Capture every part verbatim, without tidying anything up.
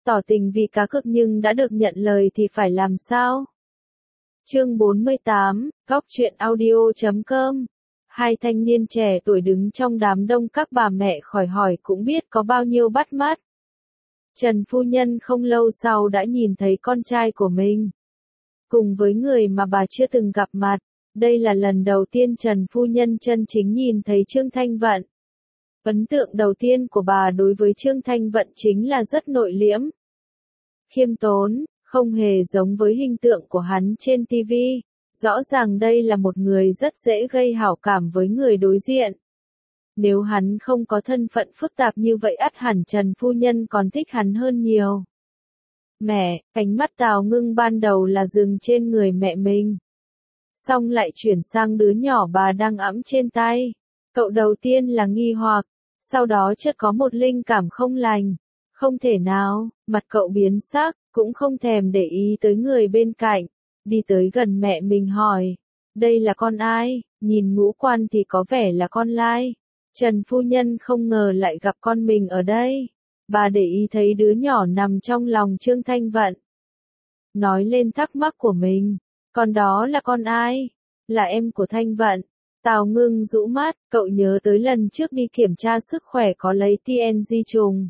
tỏ tình vì cá cược nhưng đã được nhận lời thì phải làm sao? Chương bốn mươi tám, góc truyện audio chấm com. Hai thanh niên trẻ tuổi đứng trong đám đông các bà mẹ khỏi hỏi cũng biết có bao nhiêu bắt mắt. Trần phu nhân không lâu sau đã nhìn thấy con trai của mình. Cùng với người mà bà chưa từng gặp mặt, đây là lần đầu tiên Trần phu nhân chân chính nhìn thấy Trương Thanh Vận. Ấn tượng đầu tiên của bà đối với Trương Thanh Vận chính là rất nội liễm, khiêm tốn, không hề giống với hình tượng của hắn trên ti vi. Rõ ràng đây là một người rất dễ gây hảo cảm với người đối diện. Nếu hắn không có thân phận phức tạp như vậy ắt hẳn Trần phu nhân còn thích hắn hơn nhiều. Mẹ, ánh mắt Tào Ngưng ban đầu là dừng trên người mẹ mình. Xong lại chuyển sang đứa nhỏ bà đang ẵm trên tay. Cậu đầu tiên là nghi hoặc, sau đó chợt có một linh cảm không lành. Không thể nào, mặt cậu biến sắc, cũng không thèm để ý tới người bên cạnh. Đi tới gần mẹ mình hỏi, đây là con ai? Nhìn ngũ quan thì có vẻ là con lai. Trần phu nhân không ngờ lại gặp con mình ở đây. Bà để ý thấy đứa nhỏ nằm trong lòng Trương Thanh Vận. Nói lên thắc mắc của mình, con đó là con ai? Là em của Thanh Vận. Tào Ngưng rũ mắt, cậu nhớ tới lần trước đi kiểm tra sức khỏe có lấy tê en giê trùng.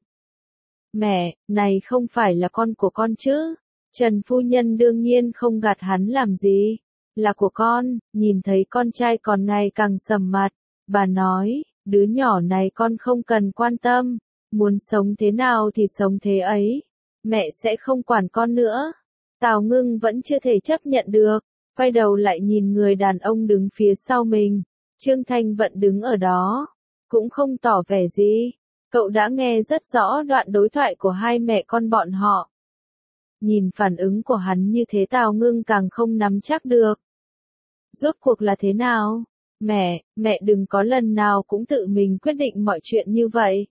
Mẹ, này không phải là con của con chứ? Trần phu nhân đương nhiên không gạt hắn làm gì. Là của con, nhìn thấy con trai còn ngày càng sầm mặt. Bà nói, đứa nhỏ này con không cần quan tâm. Muốn sống thế nào thì sống thế ấy. Mẹ sẽ không quản con nữa. Tào Ngưng vẫn chưa thể chấp nhận được. Quay đầu lại nhìn người đàn ông đứng phía sau mình. Trương Thanh Vận đứng ở đó. Cũng không tỏ vẻ gì. Cậu đã nghe rất rõ đoạn đối thoại của hai mẹ con bọn họ. Nhìn phản ứng của hắn như thế Tào Ngưng càng không nắm chắc được. Rốt cuộc là thế nào? Mẹ, mẹ đừng có lần nào cũng tự mình quyết định mọi chuyện như vậy.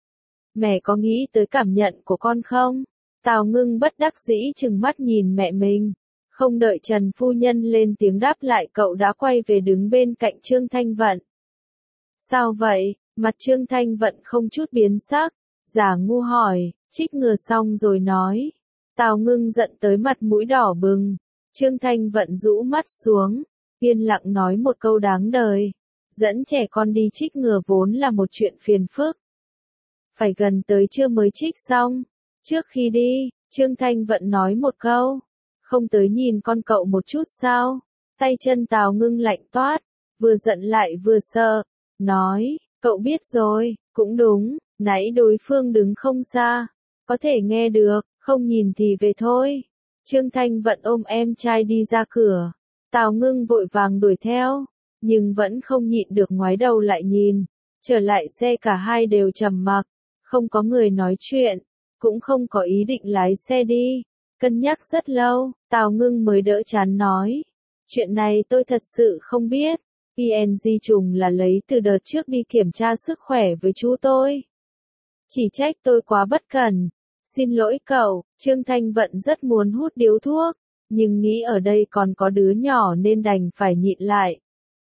Mẹ có nghĩ tới cảm nhận của con không? Tào Ngưng bất đắc dĩ trừng mắt nhìn mẹ mình. Không đợi Trần phu nhân lên tiếng đáp lại cậu đã quay về đứng bên cạnh Trương Thanh Vận. Sao vậy? Mặt Trương Thanh Vận không chút biến sắc. Giả ngu hỏi, trích ngừa xong rồi nói. Tào Ngưng giận tới mặt mũi đỏ bừng. Trương Thanh Vận rũ mắt xuống. Yên lặng nói một câu đáng đời. Dẫn trẻ con đi trích ngừa vốn là một chuyện phiền phức. Phải gần tới trưa mới trích xong. Trước khi đi, Trương Thanh Vận nói một câu. Không tới nhìn con cậu một chút sao? Tay chân Tào Ngưng lạnh toát. Vừa giận lại vừa sợ. Nói, cậu biết rồi, cũng đúng. Nãy đối phương đứng không xa. Có thể nghe được, không nhìn thì về thôi. Trương Thanh Vận ôm em trai đi ra cửa. Tào Ngưng vội vàng đuổi theo. Nhưng vẫn không nhịn được ngoái đầu lại nhìn. Trở lại xe cả hai đều trầm mặc. Không có người nói chuyện. Cũng không có ý định lái xe đi. Cân nhắc rất lâu, Tào Ngưng mới đỡ chán nói. Chuyện này tôi thật sự không biết. tê en giê trùng là lấy từ đợt trước đi kiểm tra sức khỏe với chú tôi. Chỉ trách tôi quá bất cẩn. Xin lỗi cậu, Trương Thanh Vận rất muốn hút điếu thuốc. Nhưng nghĩ ở đây còn có đứa nhỏ nên đành phải nhịn lại.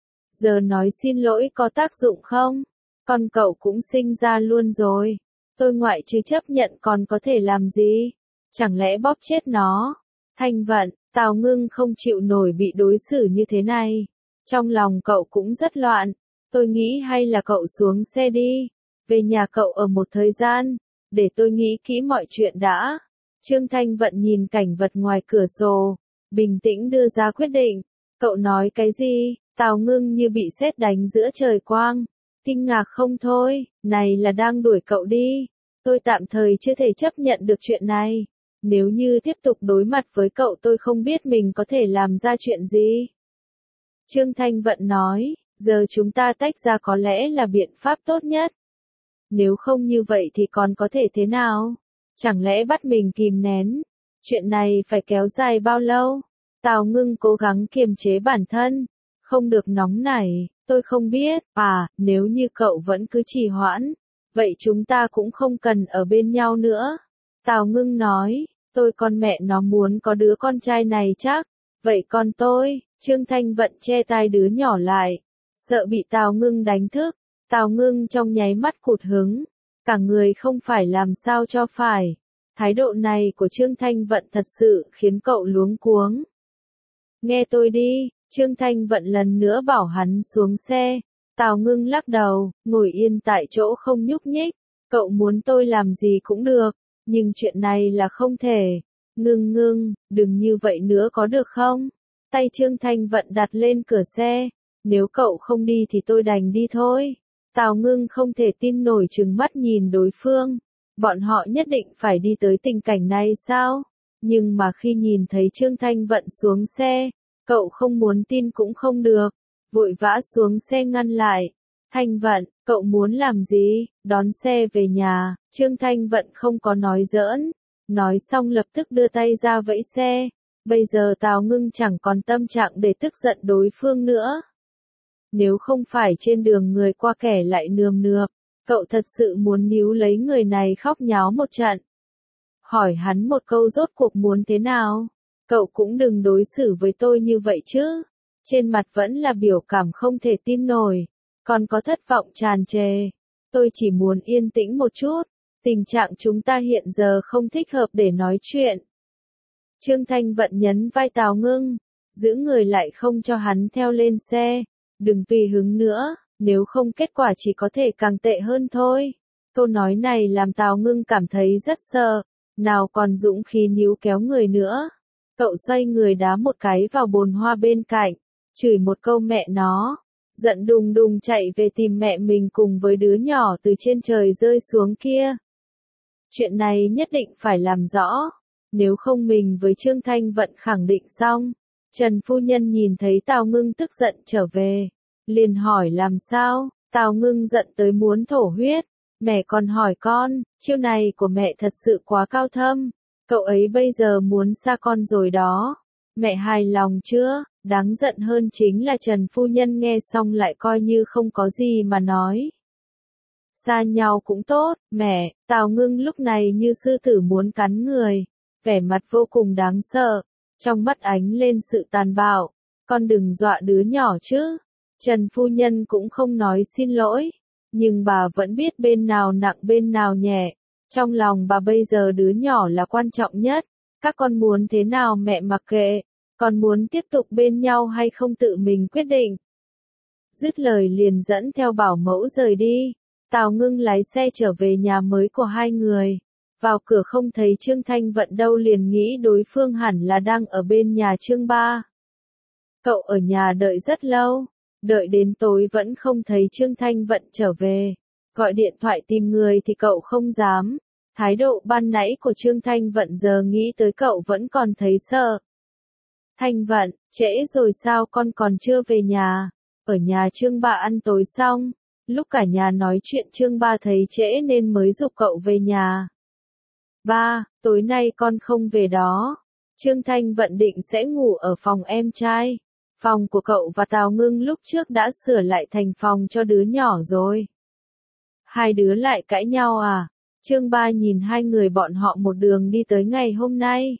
Giờ nói xin lỗi có tác dụng không? Con cậu cũng sinh ra luôn rồi. Tôi ngoại trừ chấp nhận còn có thể làm gì? Chẳng lẽ bóp chết nó? Thanh Vận, Tào Ngưng không chịu nổi bị đối xử như thế này. Trong lòng cậu cũng rất loạn. Tôi nghĩ hay là cậu xuống xe đi. Về nhà cậu ở một thời gian. Để tôi nghĩ kỹ mọi chuyện đã. Trương Thanh Vận nhìn cảnh vật ngoài cửa sổ. Bình tĩnh đưa ra quyết định. Cậu nói cái gì? Tào Ngưng như bị sét đánh giữa trời quang. Kinh ngạc không thôi. Này là đang đuổi cậu đi. Tôi tạm thời chưa thể chấp nhận được chuyện này. Nếu như tiếp tục đối mặt với cậu tôi không biết mình có thể làm ra chuyện gì. Trương Thanh Vận nói, giờ chúng ta tách ra có lẽ là biện pháp tốt nhất. Nếu không như vậy thì còn có thể thế nào? Chẳng lẽ bắt mình kìm nén? Chuyện này phải kéo dài bao lâu? Tào Ngưng cố gắng kiềm chế bản thân. Không được nóng nảy, tôi không biết. À, nếu như cậu vẫn cứ trì hoãn, vậy chúng ta cũng không cần ở bên nhau nữa. Tào Ngưng nói, tôi con mẹ nó muốn có đứa con trai này chắc. Vậy con tôi, Trương Thanh Vận che tai đứa nhỏ lại. Sợ bị Tào Ngưng đánh thức. Tào Ngưng trong nháy mắt cụt hứng. Cả người không phải làm sao cho phải. Thái độ này của Trương Thanh Vận thật sự khiến cậu luống cuống. Nghe tôi đi, Trương Thanh Vận lần nữa bảo hắn xuống xe. Tào Ngưng lắc đầu, ngồi yên tại chỗ không nhúc nhích. Cậu muốn tôi làm gì cũng được, nhưng chuyện này là không thể. Ngưng ngưng, đừng như vậy nữa có được không? Tay Trương Thanh Vận đặt lên cửa xe. Nếu cậu không đi thì tôi đành đi thôi. Tào Ngưng không thể tin nổi trừng mắt nhìn đối phương. Bọn họ nhất định phải đi tới tình cảnh này sao? Nhưng mà khi nhìn thấy Trương Thanh Vận xuống xe, cậu không muốn tin cũng không được. Vội vã xuống xe ngăn lại. Thanh Vận, cậu muốn làm gì? Đón xe về nhà. Trương Thanh Vận không có nói giỡn. Nói xong lập tức đưa tay ra vẫy xe. Bây giờ Tào Ngưng chẳng còn tâm trạng để tức giận đối phương nữa. Nếu không phải trên đường người qua kẻ lại nườm nượp, cậu thật sự muốn níu lấy người này khóc nháo một trận. Hỏi hắn một câu rốt cuộc muốn thế nào? Cậu cũng đừng đối xử với tôi như vậy chứ. Trên mặt vẫn là biểu cảm không thể tin nổi, còn có thất vọng tràn trề. Tôi chỉ muốn yên tĩnh một chút, tình trạng chúng ta hiện giờ không thích hợp để nói chuyện. Trương Thanh Vận nhấn vai Tào Ngưng, giữ người lại không cho hắn theo lên xe. Đừng tùy hứng nữa, nếu không kết quả chỉ có thể càng tệ hơn thôi. Câu nói này làm Tào Ngưng cảm thấy rất sợ, nào còn dũng khí níu kéo người nữa. Cậu xoay người đá một cái vào bồn hoa bên cạnh, chửi một câu mẹ nó, giận đùng đùng chạy về tìm mẹ mình cùng với đứa nhỏ từ trên trời rơi xuống kia. Chuyện này nhất định phải làm rõ, nếu không mình với Trương Thanh Vận khẳng định xong. Trần phu nhân nhìn thấy Tào Ngưng tức giận trở về, liền hỏi làm sao. Tào Ngưng giận tới muốn thổ huyết. Mẹ còn hỏi con, chiêu này của mẹ thật sự quá cao thâm. Cậu ấy bây giờ muốn xa con rồi đó. Mẹ hài lòng chưa? Đáng giận hơn chính là Trần phu nhân nghe xong lại coi như không có gì mà nói. Xa nhau cũng tốt, mẹ. Tào Ngưng lúc này như sư tử muốn cắn người, vẻ mặt vô cùng đáng sợ, trong mắt ánh lên sự tàn bạo. Con đừng dọa đứa nhỏ chứ. Trần phu nhân cũng không nói xin lỗi, nhưng bà vẫn biết bên nào nặng bên nào nhẹ. Trong lòng bà bây giờ đứa nhỏ là quan trọng nhất. Các con muốn thế nào mẹ mặc kệ, con muốn tiếp tục bên nhau hay không tự mình quyết định. Dứt lời liền dẫn theo bảo mẫu rời đi. Tào Ngưng lái xe trở về nhà mới của hai người. Vào cửa không thấy Trương Thanh Vận đâu liền nghĩ đối phương hẳn là đang ở bên nhà Trương Ba. Cậu ở nhà đợi rất lâu, đợi đến tối vẫn không thấy Trương Thanh Vận trở về. Gọi điện thoại tìm người thì cậu không dám. Thái độ ban nãy của Trương Thanh Vận giờ nghĩ tới cậu vẫn còn thấy sợ. Thanh Vận, trễ rồi sao con còn chưa về nhà? Ở nhà Trương Ba ăn tối xong, lúc cả nhà nói chuyện Trương Ba thấy trễ nên mới giục cậu về nhà. Ba, tối nay con không về đó. Trương Thanh Vận định sẽ ngủ ở phòng em trai. Phòng của cậu và Tào Ngưng lúc trước đã sửa lại thành phòng cho đứa nhỏ rồi. Hai đứa lại cãi nhau à? Trương Ba nhìn hai người bọn họ một đường đi tới ngày hôm nay.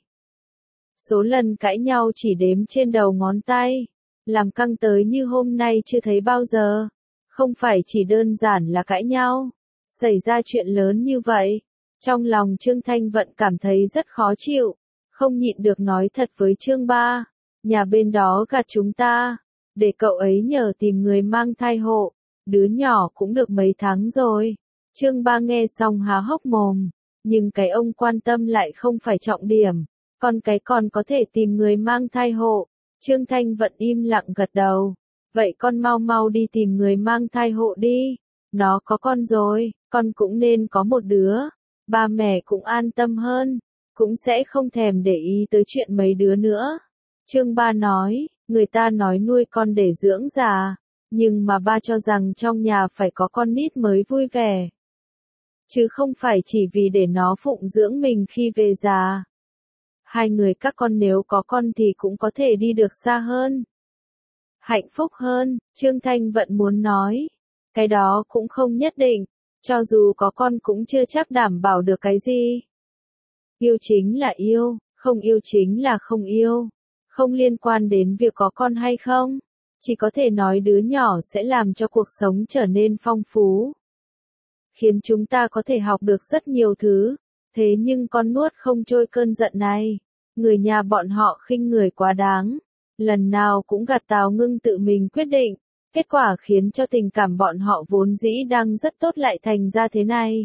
Số lần cãi nhau chỉ đếm trên đầu ngón tay. Làm căng tới như hôm nay chưa thấy bao giờ. Không phải chỉ đơn giản là cãi nhau. Xảy ra chuyện lớn như vậy. Trong lòng Trương Thanh Vận cảm thấy rất khó chịu. Không nhịn được nói thật với Trương Ba. Nhà bên đó gạt chúng ta. Để cậu ấy nhờ tìm người mang thai hộ. Đứa nhỏ cũng được mấy tháng rồi. Trương Ba nghe xong há hốc mồm. Nhưng cái ông quan tâm lại không phải trọng điểm. Còn cái còn có thể tìm người mang thai hộ. Trương Thanh Vận im lặng gật đầu. Vậy con mau mau đi tìm người mang thai hộ đi. Nó có con rồi, con cũng nên có một đứa. Ba mẹ cũng an tâm hơn. Cũng sẽ không thèm để ý tới chuyện mấy đứa nữa. Trương Ba nói, người ta nói nuôi con để dưỡng già. Nhưng mà ba cho rằng trong nhà phải có con nít mới vui vẻ. Chứ không phải chỉ vì để nó phụng dưỡng mình khi về già. Hai người các con nếu có con thì cũng có thể đi được xa hơn. Hạnh phúc hơn, Trương Thanh Vận muốn nói. Cái đó cũng không nhất định. Cho dù có con cũng chưa chắc đảm bảo được cái gì. Yêu chính là yêu, không yêu chính là không yêu. Không liên quan đến việc có con hay không. Chỉ có thể nói đứa nhỏ sẽ làm cho cuộc sống trở nên phong phú. Khiến chúng ta có thể học được rất nhiều thứ. Thế nhưng con nuốt không trôi cơn giận này. Người nhà bọn họ khinh người quá đáng. Lần nào cũng gạt Tào Ngưng tự mình quyết định. Kết quả khiến cho tình cảm bọn họ vốn dĩ đang rất tốt lại thành ra thế này.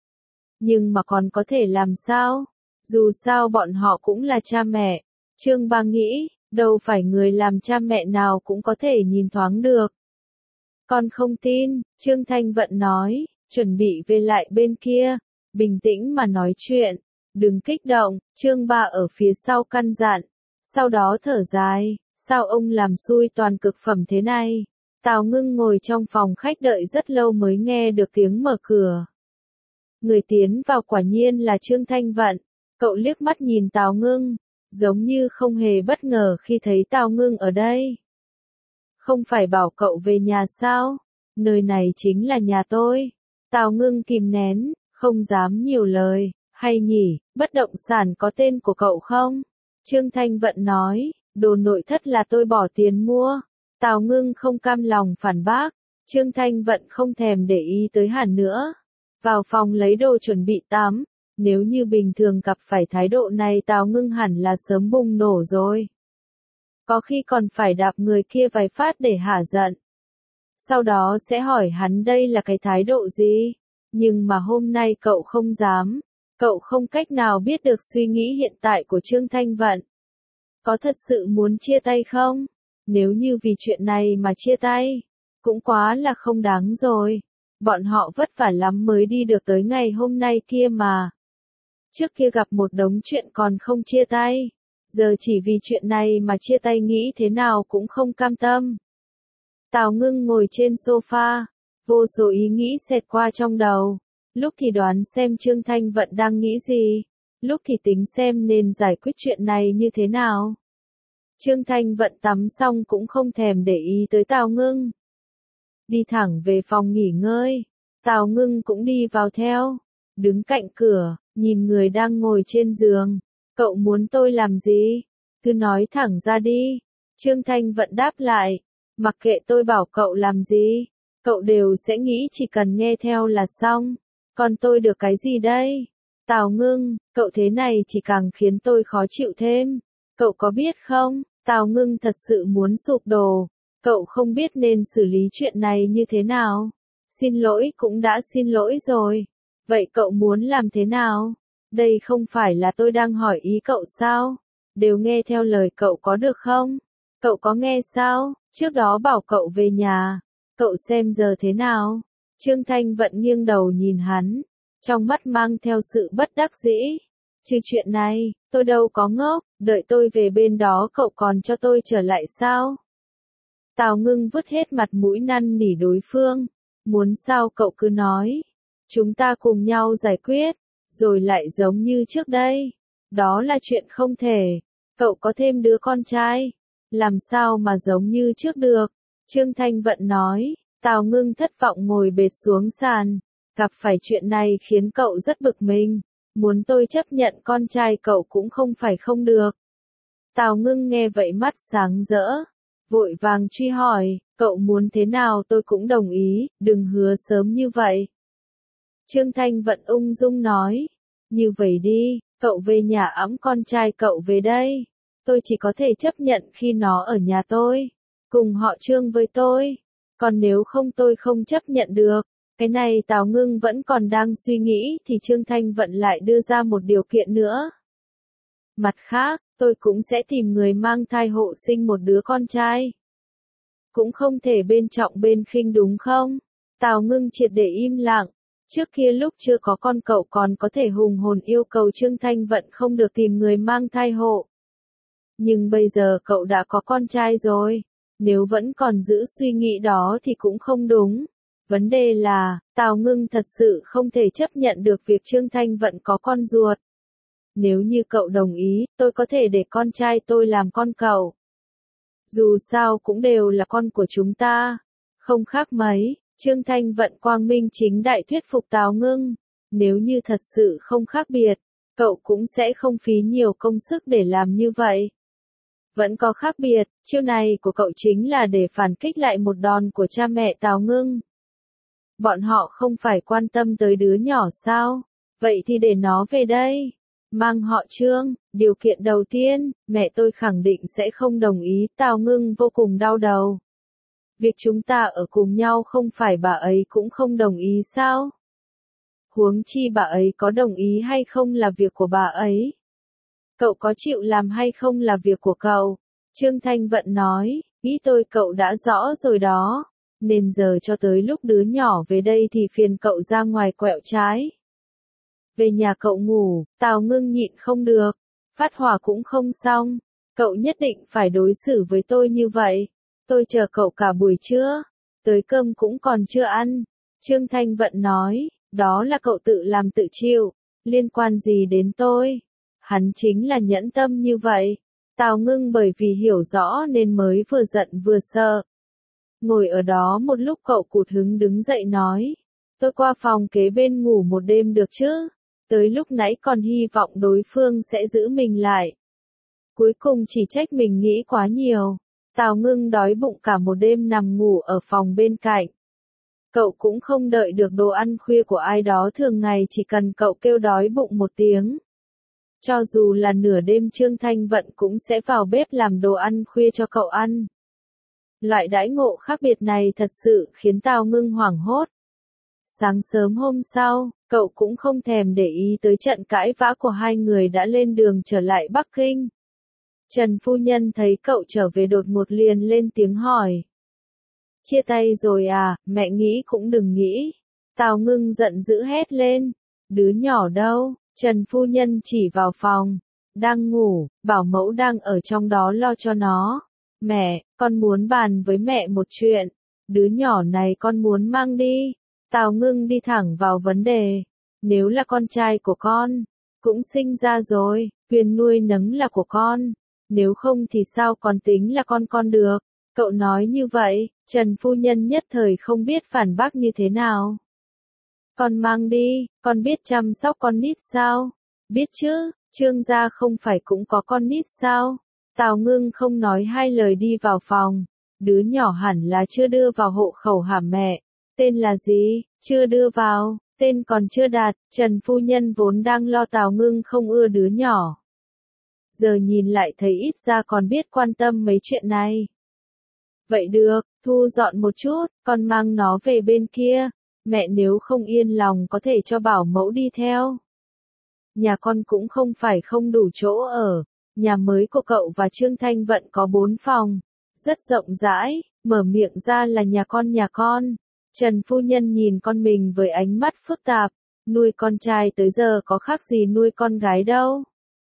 Nhưng mà còn có thể làm sao? Dù sao bọn họ cũng là cha mẹ. Trương Bá nghĩ, đâu phải người làm cha mẹ nào cũng có thể nhìn thoáng được. Con không tin, Trương Thanh Vận nói, chuẩn bị về lại bên kia, bình tĩnh mà nói chuyện, đừng kích động, Trương Bá ở phía sau căn dặn, sau đó thở dài, sao ông làm xui toàn cực phẩm thế này? Tào Ngưng ngồi trong phòng khách đợi rất lâu mới nghe được tiếng mở cửa. Người tiến vào quả nhiên là Trương Thanh Vận, cậu liếc mắt nhìn Tào Ngưng, giống như không hề bất ngờ khi thấy Tào Ngưng ở đây. Không phải bảo cậu về nhà sao? Nơi này chính là nhà tôi. Tào Ngưng kìm nén, không dám nhiều lời, hay nhỉ, bất động sản có tên của cậu không? Trương Thanh Vận nói, đồ nội thất là tôi bỏ tiền mua. Tào Ngưng không cam lòng phản bác, Trương Thanh Vận không thèm để ý tới hẳn nữa. Vào phòng lấy đồ chuẩn bị tắm, nếu như bình thường gặp phải thái độ này Tào Ngưng hẳn là sớm bùng nổ rồi. Có khi còn phải đạp người kia vài phát để hả giận. Sau đó sẽ hỏi hắn đây là cái thái độ gì, nhưng mà hôm nay cậu không dám, cậu không cách nào biết được suy nghĩ hiện tại của Trương Thanh Vận. Có thật sự muốn chia tay không? Nếu như vì chuyện này mà chia tay, cũng quá là không đáng rồi. Bọn họ vất vả lắm mới đi được tới ngày hôm nay kia mà. Trước kia gặp một đống chuyện còn không chia tay, giờ chỉ vì chuyện này mà chia tay nghĩ thế nào cũng không cam tâm. Tào Ngưng ngồi trên sofa, vô số ý nghĩ xẹt qua trong đầu, lúc thì đoán xem Trương Thanh Vận đang nghĩ gì, lúc thì tính xem nên giải quyết chuyện này như thế nào. Trương Thanh Vận tắm xong cũng không thèm để ý tới Tào Ngưng. Đi thẳng về phòng nghỉ ngơi, Tào Ngưng cũng đi vào theo, đứng cạnh cửa, nhìn người đang ngồi trên giường. Cậu muốn tôi làm gì? Cứ nói thẳng ra đi. Trương Thanh Vận đáp lại, mặc kệ tôi bảo cậu làm gì, cậu đều sẽ nghĩ chỉ cần nghe theo là xong. Còn tôi được cái gì đây? Tào Ngưng, cậu thế này chỉ càng khiến tôi khó chịu thêm. Cậu có biết không, Tào Ngưng thật sự muốn sụp đổ. Cậu không biết nên xử lý chuyện này như thế nào. Xin lỗi cũng đã xin lỗi rồi. Vậy cậu muốn làm thế nào? Đây không phải là tôi đang hỏi ý cậu sao? Đều nghe theo lời cậu có được không? Cậu có nghe sao? Trước đó bảo cậu về nhà. Cậu xem giờ thế nào? Trương Thanh Vận nghiêng đầu nhìn hắn, trong mắt mang theo sự bất đắc dĩ. Chứ chuyện này, tôi đâu có ngốc, đợi tôi về bên đó cậu còn cho tôi trở lại sao? Tào Ngưng vứt hết mặt mũi năn nỉ đối phương. Muốn sao cậu cứ nói. Chúng ta cùng nhau giải quyết, rồi lại giống như trước đây. Đó là chuyện không thể. Cậu có thêm đứa con trai, làm sao mà giống như trước được? Trương Thanh Vận nói. Tào Ngưng thất vọng ngồi bệt xuống sàn. Gặp phải chuyện này khiến cậu rất bực mình. Muốn tôi chấp nhận con trai cậu cũng không phải không được. Tào Ngưng nghe vậy mắt sáng rỡ, vội vàng truy hỏi, cậu muốn thế nào tôi cũng đồng ý, đừng hứa sớm như vậy. Trương Thanh Vận ung dung nói, như vậy đi, cậu về nhà ẵm con trai cậu về đây. Tôi chỉ có thể chấp nhận khi nó ở nhà tôi, cùng họ Trương với tôi. Còn nếu không tôi không chấp nhận được. Cái này Tào Ngưng vẫn còn đang suy nghĩ thì Trương Thanh Vận lại đưa ra một điều kiện nữa. Mặt khác, tôi cũng sẽ tìm người mang thai hộ sinh một đứa con trai. Cũng không thể bên trọng bên khinh đúng không? Tào Ngưng triệt để im lặng. Trước kia lúc chưa có con cậu còn có thể hùng hồn yêu cầu Trương Thanh Vận không được tìm người mang thai hộ. Nhưng bây giờ cậu đã có con trai rồi. Nếu vẫn còn giữ suy nghĩ đó thì cũng không đúng. Vấn đề là, Tào Ngưng thật sự không thể chấp nhận được việc Trương Thanh Vận có con ruột. Nếu như cậu đồng ý, tôi có thể để con trai tôi làm con cậu. Dù sao cũng đều là con của chúng ta. Không khác mấy, Trương Thanh Vận quang minh chính đại thuyết phục Tào Ngưng. Nếu như thật sự không khác biệt, cậu cũng sẽ không phí nhiều công sức để làm như vậy. Vẫn có khác biệt, chiêu này của cậu chính là để phản kích lại một đòn của cha mẹ Tào Ngưng. Bọn họ không phải quan tâm tới đứa nhỏ sao? Vậy thì để nó về đây. Mang họ Trương, điều kiện đầu tiên, mẹ tôi khẳng định sẽ không đồng ý. Tào Ngưng vô cùng đau đầu. Việc chúng ta ở cùng nhau không phải bà ấy cũng không đồng ý sao? Huống chi bà ấy có đồng ý hay không là việc của bà ấy. Cậu có chịu làm hay không là việc của cậu. Trương Thanh Vận nói, ý tôi cậu đã rõ rồi đó. Nên giờ cho tới lúc đứa nhỏ về đây thì phiền cậu ra ngoài quẹo trái. Về nhà cậu ngủ, Tào Ngưng nhịn không được. Phát hỏa cũng không xong. Cậu nhất định phải đối xử với tôi như vậy. Tôi chờ cậu cả buổi trưa. Tới cơm cũng còn chưa ăn. Trương Thanh Vận nói, đó là cậu tự làm tự chịu. Liên quan gì đến tôi? Hắn chính là nhẫn tâm như vậy. Tào Ngưng bởi vì hiểu rõ nên mới vừa giận vừa sợ. Ngồi ở đó một lúc cậu cụt hứng đứng dậy nói. Tôi qua phòng kế bên ngủ một đêm được chứ? Tới lúc nãy còn hy vọng đối phương sẽ giữ mình lại. Cuối cùng chỉ trách mình nghĩ quá nhiều. Tào Ngưng đói bụng cả một đêm nằm ngủ ở phòng bên cạnh. Cậu cũng không đợi được đồ ăn khuya của ai đó, thường ngày chỉ cần cậu kêu đói bụng một tiếng. Cho dù là nửa đêm Trương Thanh Vận cũng sẽ vào bếp làm đồ ăn khuya cho cậu ăn. Loại đãi ngộ khác biệt này thật sự khiến Tào Ngưng hoảng hốt. Sáng sớm hôm sau, cậu cũng không thèm để ý tới trận cãi vã của hai người đã lên đường trở lại Bắc Kinh. Trần phu nhân thấy cậu trở về đột ngột liền lên tiếng hỏi. Chia tay rồi à, mẹ nghĩ cũng đừng nghĩ. Tào Ngưng giận dữ hét lên. Đứa nhỏ đâu? Trần phu nhân chỉ vào phòng. Đang ngủ, bảo mẫu đang ở trong đó lo cho nó. Mẹ, con muốn bàn với mẹ một chuyện. Đứa nhỏ này con muốn mang đi. Tào Ngưng đi thẳng vào vấn đề. Nếu là con trai của con, cũng sinh ra rồi, quyền nuôi nấng là của con. Nếu không thì sao còn tính là con con được? Cậu nói như vậy, Trần phu nhân nhất thời không biết phản bác như thế nào. Con mang đi, con biết chăm sóc con nít sao? Biết chứ, Trương gia không phải cũng có con nít sao? Tào Ngưng không nói hai lời đi vào phòng. Đứa nhỏ hẳn là chưa đưa vào hộ khẩu hả mẹ? Tên là gì? Chưa đưa vào, tên còn chưa đạt. Trần phu nhân vốn đang lo Tào Ngưng không ưa đứa nhỏ. Giờ nhìn lại thấy ít ra còn biết quan tâm mấy chuyện này. Vậy được, thu dọn một chút, con mang nó về bên kia. Mẹ nếu không yên lòng có thể cho bảo mẫu đi theo. Nhà con cũng không phải không đủ chỗ ở. Nhà mới của cậu và Trương Thanh Vận có bốn phòng. Rất rộng rãi, mở miệng ra là nhà con nhà con. Trần phu nhân nhìn con mình với ánh mắt phức tạp. Nuôi con trai tới giờ có khác gì nuôi con gái đâu.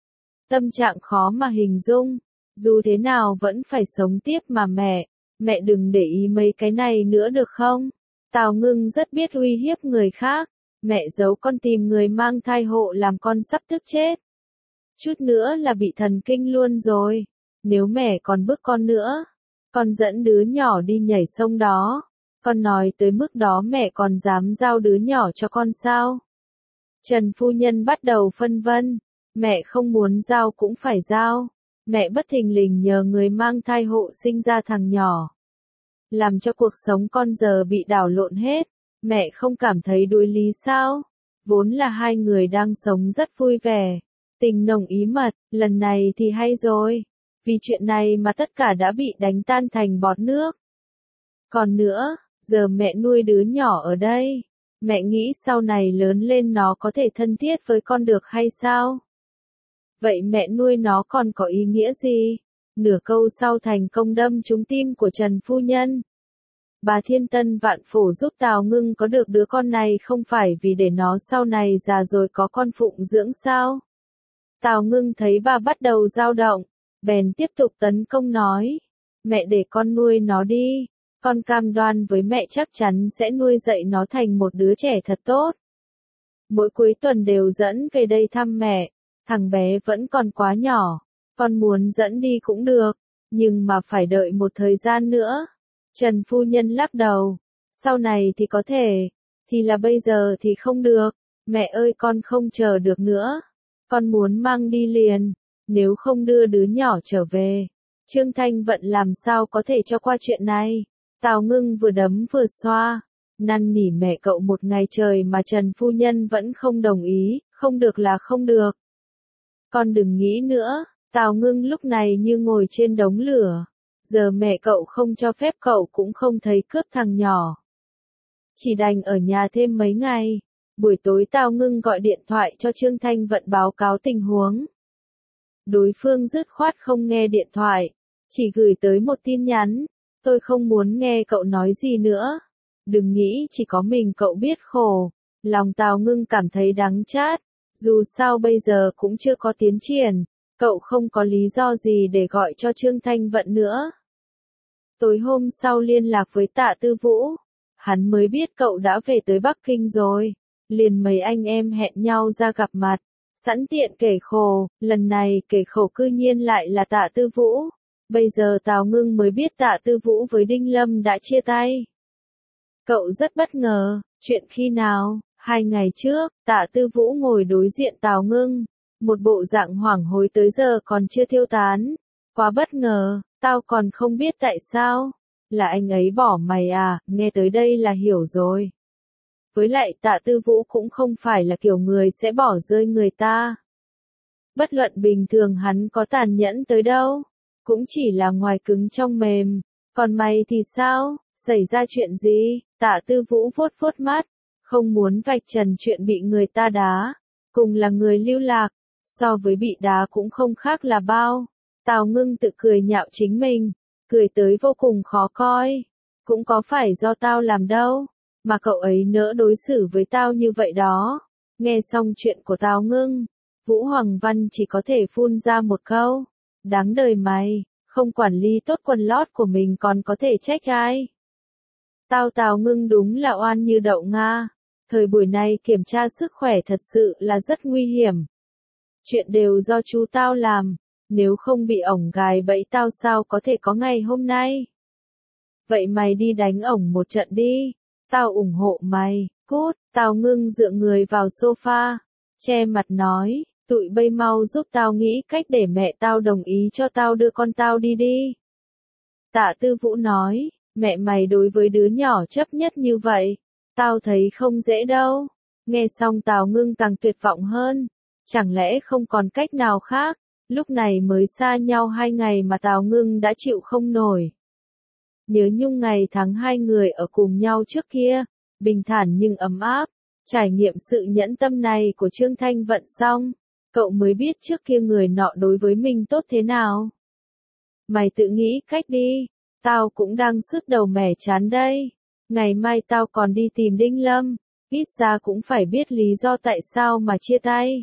Tâm trạng khó mà hình dung. Dù thế nào vẫn phải sống tiếp mà mẹ. Mẹ đừng để ý mấy cái này nữa được không? Tào Ngưng rất biết uy hiếp người khác. Mẹ giấu con tìm người mang thai hộ làm con sắp tức chết. Chút nữa là bị thần kinh luôn rồi. Nếu mẹ còn bức con nữa, con dẫn đứa nhỏ đi nhảy sông đó. Con nói tới mức đó mẹ còn dám giao đứa nhỏ cho con sao? Trần phu nhân bắt đầu phân vân. Mẹ không muốn giao cũng phải giao. Mẹ bất thình lình nhờ người mang thai hộ sinh ra thằng nhỏ. Làm cho cuộc sống con giờ bị đảo lộn hết. Mẹ không cảm thấy đối lý sao? Vốn là hai người đang sống rất vui vẻ. Tình nồng ý mật, lần này thì hay rồi. Vì chuyện này mà tất cả đã bị đánh tan thành bọt nước. Còn nữa, giờ mẹ nuôi đứa nhỏ ở đây. Mẹ nghĩ sau này lớn lên nó có thể thân thiết với con được hay sao? Vậy mẹ nuôi nó còn có ý nghĩa gì? Nửa câu sau thành công đâm trúng tim của Trần phu nhân. Bà thiên tân vạn phổ giúp Tào Ngưng có được đứa con này không phải vì để nó sau này già rồi có con phụng dưỡng sao? Tào Ngưng thấy bà bắt đầu dao động, bèn tiếp tục tấn công nói. Mẹ để con nuôi nó đi. Con cam đoan với mẹ chắc chắn sẽ nuôi dạy nó thành một đứa trẻ thật tốt. Mỗi cuối tuần đều dẫn về đây thăm mẹ. Thằng bé vẫn còn quá nhỏ. Con muốn dẫn đi cũng được. Nhưng mà phải đợi một thời gian nữa. Trần phu nhân lắc đầu. Sau này thì có thể. Thì là bây giờ thì không được. Mẹ ơi con không chờ được nữa. Con muốn mang đi liền. Nếu không đưa đứa nhỏ trở về. Trương Thanh Vận làm sao có thể cho qua chuyện này. Tào Ngưng vừa đấm vừa xoa. năn nỉ mẹ cậu một ngày trời mà Trần phu nhân vẫn không đồng ý, không được là không được. Con đừng nghĩ nữa, Tào Ngưng lúc này như ngồi trên đống lửa. Giờ mẹ cậu không cho phép cậu cũng không thấy cướp thằng nhỏ. Chỉ đành ở nhà thêm mấy ngày. Buổi tối Tào Ngưng gọi điện thoại cho Trương Thanh Vận báo cáo tình huống. Đối phương dứt khoát không nghe điện thoại, chỉ gửi tới một tin nhắn. Tôi không muốn nghe cậu nói gì nữa. Đừng nghĩ chỉ có mình cậu biết khổ. Lòng Tào Ngưng cảm thấy đắng chát. Dù sao bây giờ cũng chưa có tiến triển. Cậu không có lý do gì để gọi cho Trương Thanh Vận nữa. Tối hôm sau liên lạc với Tạ Tư Vũ. Hắn mới biết cậu đã về tới Bắc Kinh rồi. Liền mấy anh em hẹn nhau ra gặp mặt. Sẵn tiện kể khổ, lần này kể khổ cư nhiên lại là Tạ Tư Vũ. Bây giờ Tào Ngưng mới biết Tạ Tư Vũ với Đinh Lâm đã chia tay. Cậu rất bất ngờ, chuyện khi nào? Hai ngày trước, Tạ Tư Vũ ngồi đối diện Tào Ngưng. Một bộ dạng hoảng hối tới giờ còn chưa tiêu tán. Quá bất ngờ, tao còn không biết tại sao. Là anh ấy bỏ mày à, nghe tới đây là hiểu rồi. Với lại Tạ Tư Vũ cũng không phải là kiểu người sẽ bỏ rơi người ta. Bất luận bình thường hắn có tàn nhẫn tới đâu, cũng chỉ là ngoài cứng trong mềm. Còn mày thì sao, xảy ra chuyện gì? Tạ Tư Vũ vuốt vuốt mắt, không muốn vạch trần chuyện bị người ta đá. Cùng là người lưu lạc, so với bị đá cũng không khác là bao. Tào Ngưng tự cười nhạo chính mình, cười tới vô cùng khó coi. Cũng có phải do tao làm đâu, mà cậu ấy nỡ đối xử với tao như vậy đó. Nghe xong chuyện của Tào Ngưng, Vũ Hoàng Văn chỉ có thể phun ra một câu. Đáng đời mày, không quản lý tốt quần lót của mình còn có thể trách ai. Tao Tào Ngưng đúng là oan như đậu Nga. Thời buổi này kiểm tra sức khỏe thật sự là rất nguy hiểm. Chuyện đều do chú tao làm. Nếu không bị ổng gài bẫy tao sao có thể có ngày hôm nay. Vậy mày đi đánh ổng một trận đi. Tao ủng hộ mày. Cút. Tào Ngưng dựa người vào sofa, che mặt nói, tụi bây mau giúp tao nghĩ cách để mẹ tao đồng ý cho tao đưa con tao đi đi. Tạ Tư Vũ nói, mẹ mày đối với đứa nhỏ chấp nhất như vậy, tao thấy không dễ đâu. Nghe xong Tào Ngưng càng tuyệt vọng hơn. Chẳng lẽ không còn cách nào khác? Lúc này mới xa nhau hai ngày mà Tào Ngưng đã chịu không nổi. Nhớ nhung ngày tháng hai người ở cùng nhau trước kia, bình thản nhưng ấm áp. Trải nghiệm sự nhẫn tâm này của Trương Thanh Vận xong, cậu mới biết trước kia người nọ đối với mình tốt thế nào. Mày tự nghĩ cách đi, tao cũng đang sứt đầu mẻ chán đây. Ngày mai tao còn đi tìm Đinh Lâm, ít ra cũng phải biết lý do tại sao mà chia tay.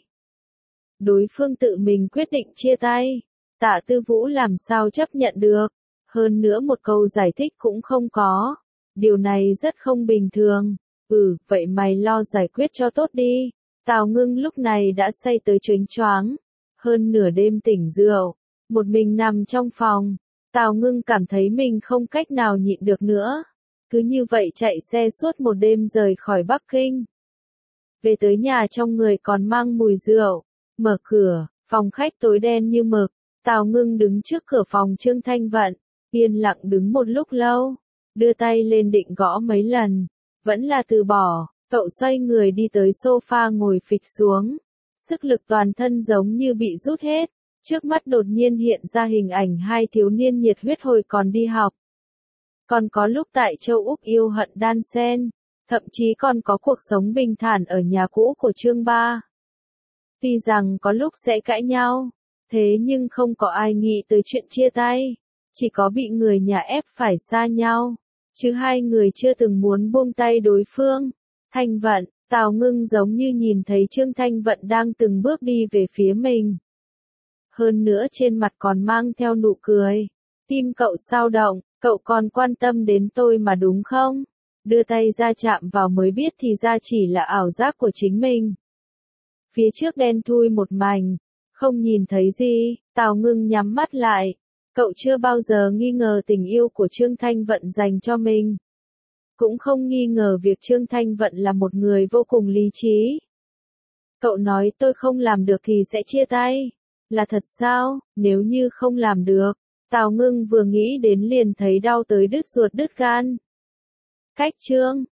Đối phương tự mình quyết định chia tay, Tạ Tư Vũ làm sao chấp nhận được, hơn nữa một câu giải thích cũng không có. Điều này rất không bình thường. Ừ, vậy mày lo giải quyết cho tốt đi. Tào Ngưng lúc này đã say tới choáng choáng, hơn nửa đêm tỉnh rượu, một mình nằm trong phòng. Tào Ngưng cảm thấy mình không cách nào nhịn được nữa. Cứ như vậy chạy xe suốt một đêm rời khỏi Bắc Kinh. Về tới nhà trong người còn mang mùi rượu. Mở cửa, phòng khách tối đen như mực. Tào Ngưng đứng trước cửa phòng Trương Thanh Vận, yên lặng đứng một lúc lâu, đưa tay lên định gõ mấy lần, vẫn là từ bỏ. Cậu xoay người đi tới sofa ngồi phịch xuống, sức lực toàn thân giống như bị rút hết. Trước mắt đột nhiên hiện ra hình ảnh hai thiếu niên nhiệt huyết hồi còn đi học. Còn có lúc tại châu Úc yêu hận đan xen, thậm chí còn có cuộc sống bình thản ở nhà cũ của Trương Ba. Tuy rằng có lúc sẽ cãi nhau, thế nhưng không có ai nghĩ tới chuyện chia tay, chỉ có bị người nhà ép phải xa nhau, chứ hai người chưa từng muốn buông tay đối phương. Thanh Vận, Tào Ngưng giống như nhìn thấy Trương Thanh Vận đang từng bước đi về phía mình. Hơn nữa trên mặt còn mang theo nụ cười. Tim cậu sao động, cậu còn quan tâm đến tôi mà đúng không? Đưa tay ra chạm vào mới biết thì ra chỉ là ảo giác của chính mình. Phía trước đen thui một mảnh, không nhìn thấy gì. Tào Ngưng nhắm mắt lại. Cậu chưa bao giờ nghi ngờ tình yêu của Trương Thanh Vận dành cho mình. Cũng không nghi ngờ việc Trương Thanh Vận là một người vô cùng lý trí. Cậu nói tôi không làm được thì sẽ chia tay. Là thật sao? Nếu như không làm được, Tào Ngưng vừa nghĩ đến liền thấy đau tới đứt ruột đứt gan. Cách Trương